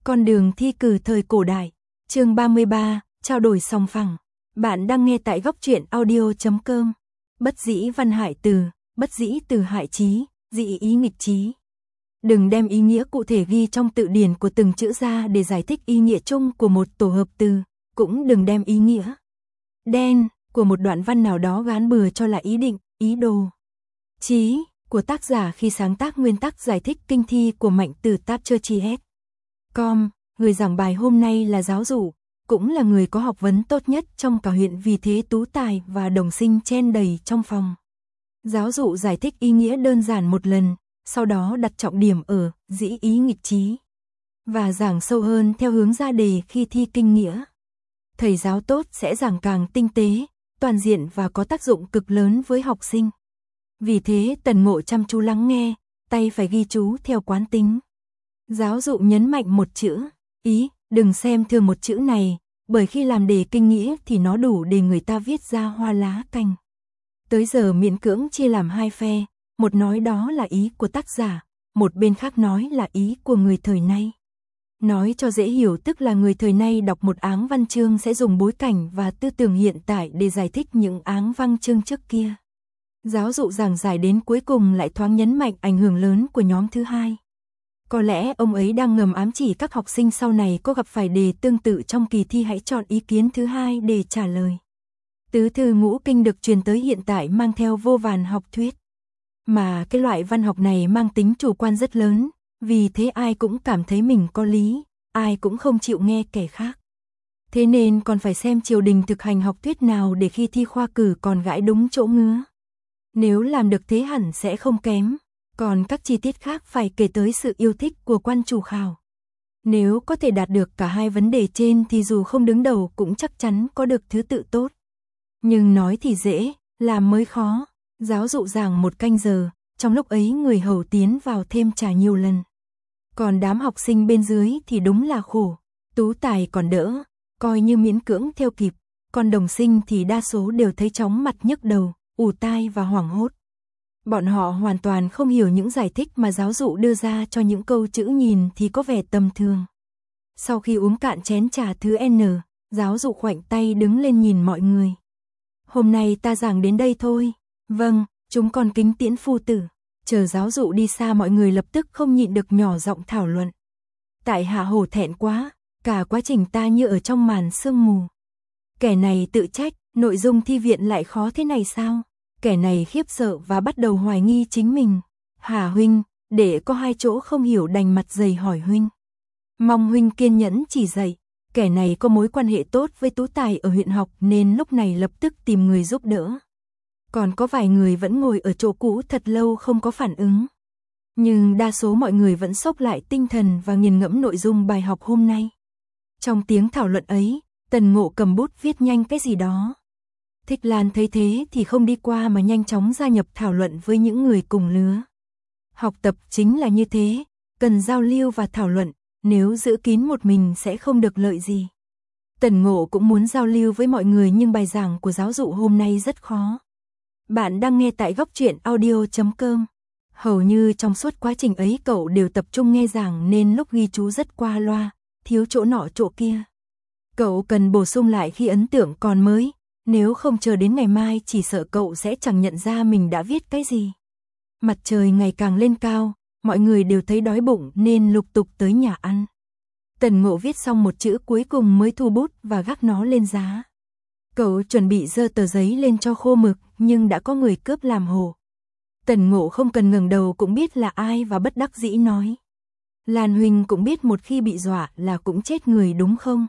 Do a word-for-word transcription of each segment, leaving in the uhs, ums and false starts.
Con đường thi cử thời cổ đại, chương ba mươi ba, trao đổi sòng phẳng. Bạn đang nghe tại góc truyện audio chấm com. Bất dĩ văn hại từ, bất dĩ từ hại chí, dị ý nghịch chí. Đừng đem ý nghĩa cụ thể ghi trong tự điển của từng chữ ra để giải thích ý nghĩa chung của một tổ hợp từ, cũng đừng đem ý nghĩa đen của một đoạn văn nào đó gán bừa cho là ý định, ý đồ, chí của tác giả khi sáng tác nguyên tắc giải thích kinh thi của Mạnh Tử Tapcherchiet. Com, người giảng bài hôm nay là giáo dụ, cũng là người có học vấn tốt nhất trong cả huyện, vì thế tú tài và đồng sinh chen đầy trong phòng. Giáo dụ giải thích ý nghĩa đơn giản một lần, sau đó đặt trọng điểm ở dĩ ý nghịch chí và giảng sâu hơn theo hướng ra đề khi thi kinh nghĩa. Thầy giáo tốt sẽ giảng càng tinh tế, toàn diện và có tác dụng cực lớn với học sinh. Vì thế Tần Ngộ chăm chú lắng nghe, tay phải ghi chú theo quán tính. Giáo dụ nhấn mạnh một chữ, ý, đừng xem thường một chữ này, bởi khi làm đề kinh nghĩa thì nó đủ để người ta viết ra hoa lá cành. Tới giờ miễn cưỡng chia làm hai phe, một nói đó là ý của tác giả, một bên khác nói là ý của người thời nay. Nói cho dễ hiểu tức là người thời nay đọc một áng văn chương sẽ dùng bối cảnh và tư tưởng hiện tại để giải thích những áng văn chương trước kia. Giáo dụ giảng giải đến cuối cùng lại thoáng nhấn mạnh ảnh hưởng lớn của nhóm thứ hai. Có lẽ ông ấy đang ngầm ám chỉ các học sinh sau này có gặp phải đề tương tự trong kỳ thi hãy chọn ý kiến thứ hai để trả lời. Tứ thư ngũ kinh được truyền tới hiện tại mang theo vô vàn học thuyết. Mà cái loại văn học này mang tính chủ quan rất lớn, vì thế ai cũng cảm thấy mình có lý, ai cũng không chịu nghe kẻ khác. Thế nên còn phải xem triều đình thực hành học thuyết nào để khi thi khoa cử còn gãi đúng chỗ ngứa. Nếu làm được thế hẳn sẽ không kém, còn các chi tiết khác phải kể tới sự yêu thích của quan chủ khảo. Nếu có thể đạt được cả hai vấn đề trên thì dù không đứng đầu cũng chắc chắn có được thứ tự tốt. Nhưng nói thì dễ, làm mới khó. Giáo dụ giảng một canh giờ, trong lúc ấy người hầu tiến vào thêm trà nhiều lần. Còn đám học sinh bên dưới thì đúng là khổ. Tú tài còn đỡ, coi như miễn cưỡng theo kịp, còn đồng sinh thì đa số đều thấy chóng mặt nhức đầu, ù tai và hoảng hốt. Bọn họ hoàn toàn không hiểu những giải thích mà giáo dụ đưa ra cho những câu chữ nhìn thì có vẻ tầm thường. Sau khi uống cạn chén trà thứ N, giáo dụ khoảnh tay đứng lên nhìn mọi người. Hôm nay ta giảng đến đây thôi. Vâng, chúng con kính tiễn phu tử. Chờ giáo dụ đi xa mọi người lập tức không nhịn được nhỏ giọng thảo luận. Tại hạ hổ thẹn quá, cả quá trình ta như ở trong màn sương mù. Kẻ này tự trách, nội dung thi viện lại khó thế này sao? Kẻ này khiếp sợ và bắt đầu hoài nghi chính mình. Hà huynh, để có hai chỗ không hiểu đành mặt dày hỏi huynh. Mong huynh kiên nhẫn chỉ dạy. Kẻ này có mối quan hệ tốt với tú tài ở huyện học nên lúc này lập tức tìm người giúp đỡ. Còn có vài người vẫn ngồi ở chỗ cũ thật lâu không có phản ứng. Nhưng đa số mọi người vẫn xốc lại tinh thần và nghiền ngẫm nội dung bài học hôm nay. Trong tiếng thảo luận ấy, Tần Ngộ cầm bút viết nhanh cái gì đó. Thích Lan thấy thế thì không đi qua mà nhanh chóng gia nhập thảo luận với những người cùng lứa. Học tập chính là như thế, cần giao lưu và thảo luận, nếu giữ kín một mình sẽ không được lợi gì. Tần Ngộ cũng muốn giao lưu với mọi người nhưng bài giảng của giáo dụ hôm nay rất khó. Bạn đang nghe tại góc truyện audio chấm com. Hầu như trong suốt quá trình ấy cậu đều tập trung nghe giảng nên lúc ghi chú rất qua loa, thiếu chỗ nọ chỗ kia. Cậu cần bổ sung lại khi ấn tượng còn mới, nếu không chờ đến ngày mai chỉ sợ cậu sẽ chẳng nhận ra mình đã viết cái gì. Mặt trời ngày càng lên cao, mọi người đều thấy đói bụng nên lục tục tới nhà ăn. Tần Ngộ viết xong một chữ cuối cùng mới thu bút và gác nó lên giá. Cậu chuẩn bị giơ tờ giấy lên cho khô mực nhưng đã có người cướp làm hồ. Tần Ngộ không cần ngẩng đầu cũng biết là ai và bất đắc dĩ nói. Lan huynh cũng biết một khi bị dọa là cũng chết người đúng không?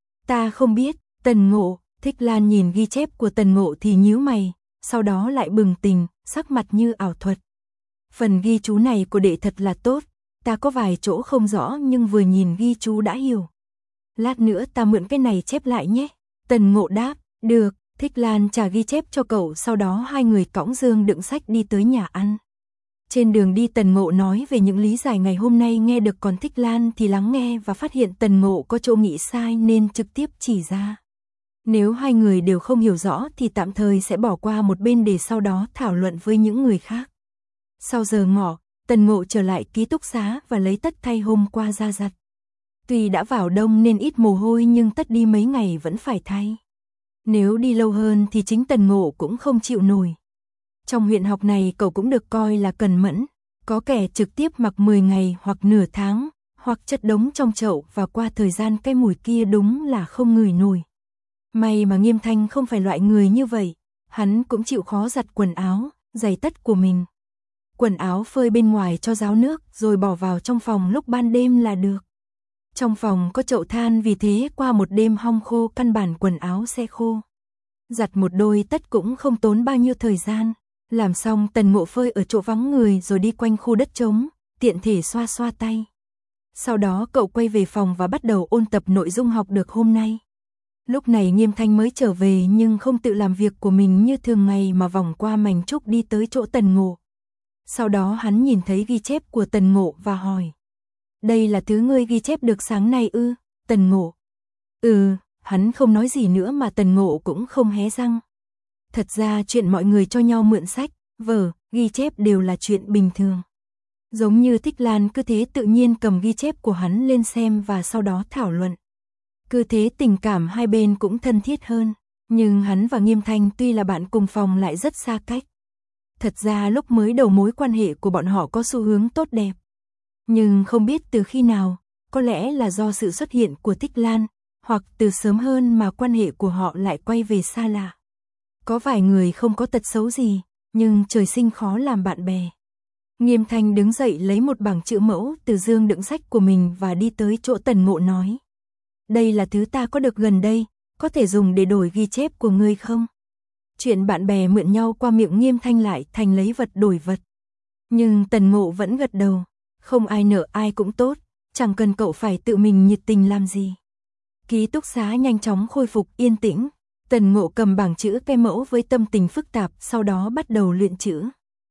Ta không biết. Tần Ngộ. Thích Lan nhìn ghi chép của Tần Ngộ thì nhíu mày, sau đó lại bừng tỉnh, sắc mặt như ảo thuật. Phần ghi chú này của đệ thật là tốt, ta có vài chỗ không rõ nhưng vừa nhìn ghi chú đã hiểu. Lát nữa ta mượn cái này chép lại nhé. Tần Ngộ đáp, được. Thích Lan trả ghi chép cho cậu, sau đó hai người cõng dương đựng sách đi tới nhà ăn. Trên đường đi Tần Ngộ nói về những lý giải ngày hôm nay nghe được, còn Thích Lan thì lắng nghe và phát hiện Tần Ngộ có chỗ nghĩ sai nên trực tiếp chỉ ra. Nếu hai người đều không hiểu rõ thì tạm thời sẽ bỏ qua một bên để sau đó thảo luận với những người khác. Sau giờ ngọ, Tần Ngộ trở lại ký túc xá và lấy tất thay hôm qua ra giặt. Tuy đã vào đông nên ít mồ hôi nhưng tất đi mấy ngày vẫn phải thay. Nếu đi lâu hơn thì chính Tần Ngộ cũng không chịu nổi. Trong huyện học này cậu cũng được coi là cần mẫn, có kẻ trực tiếp mặc mười ngày hoặc nửa tháng, hoặc chất đống trong chậu và qua thời gian cái mùi kia đúng là không ngửi nổi. May mà Nghiêm Thanh không phải loại người như vậy, hắn cũng chịu khó giặt quần áo, giày tất của mình. Quần áo phơi bên ngoài cho ráo nước rồi bỏ vào trong phòng lúc ban đêm là được. Trong phòng có chậu than vì thế qua một đêm hong khô căn bản quần áo sẽ khô. Giặt một đôi tất cũng không tốn bao nhiêu thời gian. Làm xong Tần Ngộ phơi ở chỗ vắng người rồi đi quanh khu đất trống, tiện thể xoa xoa tay. Sau đó cậu quay về phòng và bắt đầu ôn tập nội dung học được hôm nay. Lúc này Nghiêm Thanh mới trở về nhưng không tự làm việc của mình như thường ngày mà vòng qua mảnh trúc đi tới chỗ Tần Ngộ. Sau đó hắn nhìn thấy ghi chép của Tần Ngộ và hỏi. Đây là thứ ngươi ghi chép được sáng nay ư, Tần Ngộ? Ừ, hắn không nói gì nữa mà Tần Ngộ cũng không hé răng. Thật ra chuyện mọi người cho nhau mượn sách, vở, ghi chép đều là chuyện bình thường. Giống như Thích Lan cứ thế tự nhiên cầm ghi chép của hắn lên xem và sau đó thảo luận. Cứ thế tình cảm hai bên cũng thân thiết hơn, nhưng hắn và Nghiêm Thanh tuy là bạn cùng phòng lại rất xa cách. Thật ra lúc mới đầu mối quan hệ của bọn họ có xu hướng tốt đẹp. Nhưng không biết từ khi nào, có lẽ là do sự xuất hiện của Thích Lan, hoặc từ sớm hơn mà quan hệ của họ lại quay về xa lạ. Có vài người không có tật xấu gì, nhưng trời sinh khó làm bạn bè. Nghiêm Thanh đứng dậy lấy một bảng chữ mẫu từ dương đựng sách của mình và đi tới chỗ Tần Ngộ nói. Đây là thứ ta có được gần đây, có thể dùng để đổi ghi chép của ngươi không? Chuyện bạn bè mượn nhau qua miệng Nghiêm Thanh lại thành lấy vật đổi vật. Nhưng Tần Ngộ vẫn gật đầu, không ai nợ ai cũng tốt, chẳng cần cậu phải tự mình nhiệt tình làm gì. Ký túc xá nhanh chóng khôi phục yên tĩnh, Tần Ngộ cầm bảng chữ cái mẫu với tâm tình phức tạp, sau đó bắt đầu luyện chữ.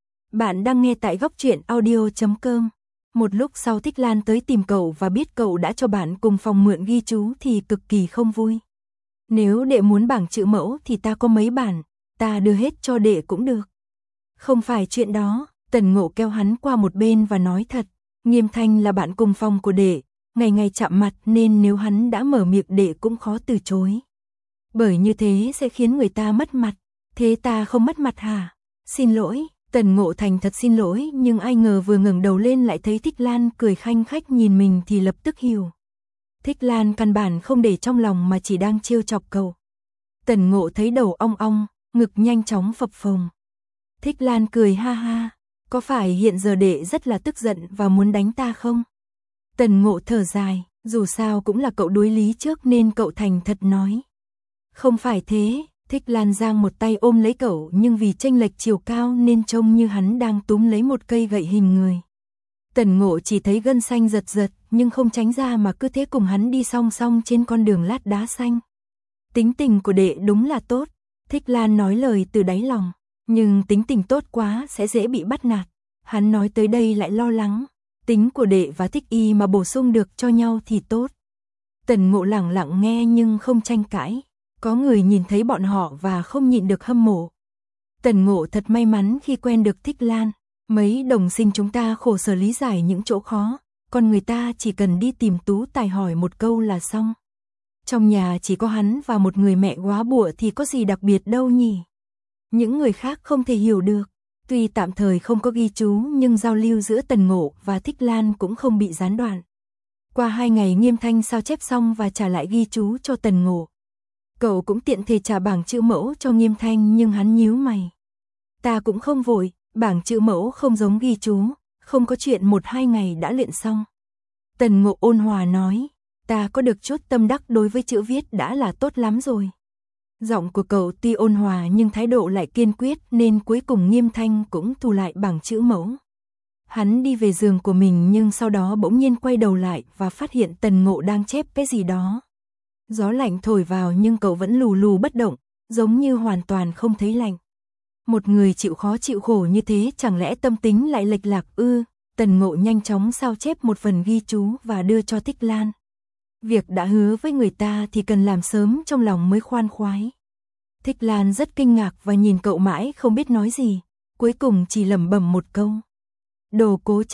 Bạn đang nghe tại góc truyện audio chấm com. Một lúc sau Thích Lan tới tìm cậu và biết cậu đã cho bạn cùng phòng mượn ghi chú thì cực kỳ không vui. Nếu đệ muốn bảng chữ mẫu thì ta có mấy bản, ta đưa hết cho đệ cũng được. Không phải chuyện đó, Tần Ngộ kéo hắn qua một bên và nói thật, Nghiêm Thanh là bạn cùng phòng của đệ, ngày ngày chạm mặt nên nếu hắn đã mở miệng đệ cũng khó từ chối. Bởi như thế sẽ khiến người ta mất mặt, thế ta không mất mặt hả? Xin lỗi. Tần Ngộ thành thật xin lỗi nhưng ai ngờ vừa ngẩng đầu lên lại thấy Thích Lan cười khanh khách nhìn mình thì lập tức hiểu. Thích Lan căn bản không để trong lòng mà chỉ đang trêu chọc cậu. Tần Ngộ thấy đầu ong ong, ngực nhanh chóng phập phồng. Thích Lan cười ha ha, có phải hiện giờ đệ rất là tức giận và muốn đánh ta không? Tần Ngộ thở dài, dù sao cũng là cậu đối lý trước nên cậu thành thật nói. Không phải thế. Thích Lan giang một tay ôm lấy cậu nhưng vì chênh lệch chiều cao nên trông như hắn đang túm lấy một cây gậy hình người. Tần Ngộ chỉ thấy gân xanh giật giật nhưng không tránh ra mà cứ thế cùng hắn đi song song trên con đường lát đá xanh. Tính tình của đệ đúng là tốt, Thích Lan nói lời từ đáy lòng, nhưng tính tình tốt quá sẽ dễ bị bắt nạt. Hắn nói tới đây lại lo lắng, tính của đệ và Thích Y mà bổ sung được cho nhau thì tốt. Tần Ngộ lặng lặng nghe nhưng không tranh cãi. Có người nhìn thấy bọn họ và không nhịn được hâm mộ. Tần Ngộ thật may mắn khi quen được Thích Lan. Mấy đồng sinh chúng ta khổ sở lý giải những chỗ khó, còn người ta chỉ cần đi tìm Tú Tài hỏi một câu là xong. Trong nhà chỉ có hắn và một người mẹ góa bụa thì có gì đặc biệt đâu nhỉ? Những người khác không thể hiểu được. Tuy tạm thời không có ghi chú nhưng giao lưu giữa Tần Ngộ và Thích Lan cũng không bị gián đoạn. Qua hai ngày Nghiêm Thanh sao chép xong và trả lại ghi chú cho Tần Ngộ. Cậu cũng tiện thể trả bảng chữ mẫu cho Nghiêm Thanh nhưng hắn nhíu mày. Ta cũng không vội, bảng chữ mẫu không giống ghi chú, không có chuyện một hai ngày đã luyện xong. Tần Ngộ ôn hòa nói, ta có được chút tâm đắc đối với chữ viết đã là tốt lắm rồi. Giọng của cậu tuy ôn hòa nhưng thái độ lại kiên quyết nên cuối cùng Nghiêm Thanh cũng thu lại bảng chữ mẫu. Hắn đi về giường của mình nhưng sau đó bỗng nhiên quay đầu lại và phát hiện Tần Ngộ đang chép cái gì đó. Gió lạnh thổi vào nhưng cậu vẫn lù lù bất động, giống như hoàn toàn không thấy lạnh. Một người chịu khó chịu khổ như thế chẳng lẽ tâm tính lại lệch lạc ư? Tần Ngộ nhanh chóng sao chép một phần ghi chú và đưa cho Thích Lan. Việc đã hứa với người ta thì cần làm sớm trong lòng mới khoan khoái. Thích Lan rất kinh ngạc và nhìn cậu mãi không biết nói gì, cuối cùng chỉ lẩm bẩm một câu. Đồ cố chấp.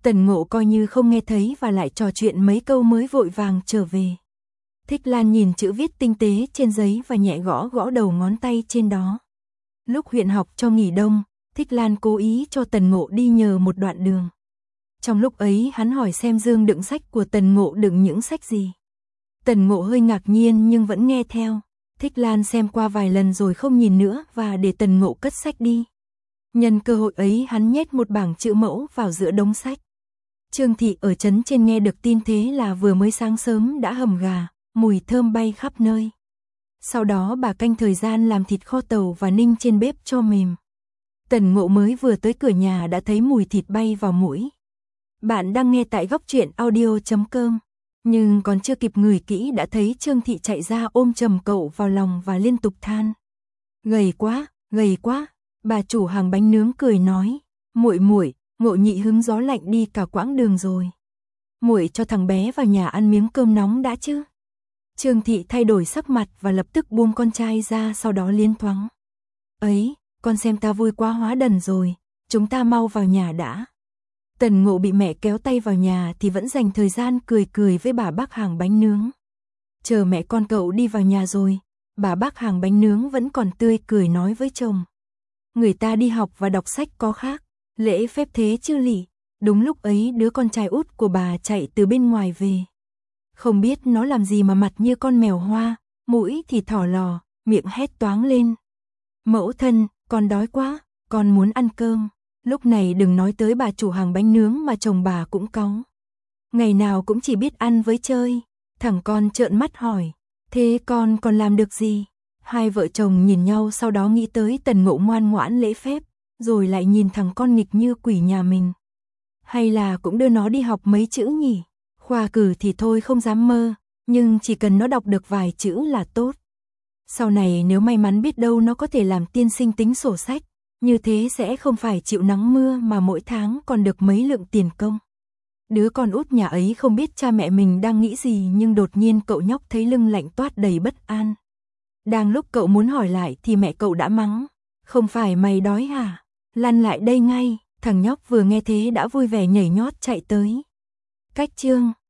Tần Ngộ coi như không nghe thấy và lại trò chuyện mấy câu mới vội vàng trở về. Thích Lan nhìn chữ viết tinh tế trên giấy và nhẹ gõ gõ đầu ngón tay trên đó. Lúc huyện học cho nghỉ đông, Thích Lan cố ý cho Tần Ngộ đi nhờ một đoạn đường. Trong lúc ấy hắn hỏi xem dương đựng sách của Tần Ngộ đựng những sách gì. Tần Ngộ hơi ngạc nhiên nhưng vẫn nghe theo. Thích Lan xem qua vài lần rồi không nhìn nữa và để Tần Ngộ cất sách đi. Nhân cơ hội ấy hắn nhét một bảng chữ mẫu vào giữa đống sách. Trương thị ở trấn trên nghe được tin thế là vừa mới sáng sớm đã hầm gà, mùi thơm bay khắp nơi. Sau đó bà canh thời gian làm thịt kho tàu và ninh trên bếp cho mềm. Tần Ngộ mới vừa tới cửa nhà đã thấy mùi thịt bay vào mũi. Bạn đang nghe tại góc truyện audio chấm com. Nhưng còn chưa kịp ngửi kỹ đã thấy Trương thị chạy ra ôm chầm cậu vào lòng và liên tục than. Gầy quá, gầy quá. Bà chủ hàng bánh nướng cười nói, muội muội, Ngộ nhị hứng gió lạnh đi cả quãng đường rồi. Muội cho thằng bé vào nhà ăn miếng cơm nóng đã chứ. Trương thị thay đổi sắc mặt và lập tức buông con trai ra, sau đó liến thoáng. Ấy, con xem ta vui quá hóa đần rồi, chúng ta mau vào nhà đã. Tần Ngộ bị mẹ kéo tay vào nhà thì vẫn dành thời gian cười cười với bà bác hàng bánh nướng. Chờ mẹ con cậu đi vào nhà rồi, bà bác hàng bánh nướng vẫn còn tươi cười nói với chồng. Người ta đi học và đọc sách có khác, lễ phép thế chứ lỉ. Đúng lúc ấy đứa con trai út của bà chạy từ bên ngoài về. Không biết nó làm gì mà mặt như con mèo hoa, mũi thì thỏ lò, miệng hét toáng lên. Mẫu thân, con đói quá, con muốn ăn cơm. Lúc này đừng nói tới bà chủ hàng bánh nướng mà chồng bà cũng cáu. Ngày nào cũng chỉ biết ăn với chơi. Thằng con trợn mắt hỏi, thế con còn làm được gì? Hai vợ chồng nhìn nhau, sau đó nghĩ tới Tần Ngộ ngoan ngoãn lễ phép, rồi lại nhìn thằng con nghịch như quỷ nhà mình. Hay là cũng đưa nó đi học mấy chữ nhỉ? Khoa cử thì thôi không dám mơ, nhưng chỉ cần nó đọc được vài chữ là tốt. Sau này nếu may mắn biết đâu nó có thể làm tiên sinh tính sổ sách, như thế sẽ không phải chịu nắng mưa mà mỗi tháng còn được mấy lượng tiền công. Đứa con út nhà ấy không biết cha mẹ mình đang nghĩ gì, nhưng đột nhiên cậu nhóc thấy lưng lạnh toát đầy bất an. Đang lúc cậu muốn hỏi lại thì mẹ cậu đã mắng, không phải mày đói hả? Lăn lại đây ngay. Thằng nhóc vừa nghe thế đã vui vẻ nhảy nhót chạy tới. Cách chương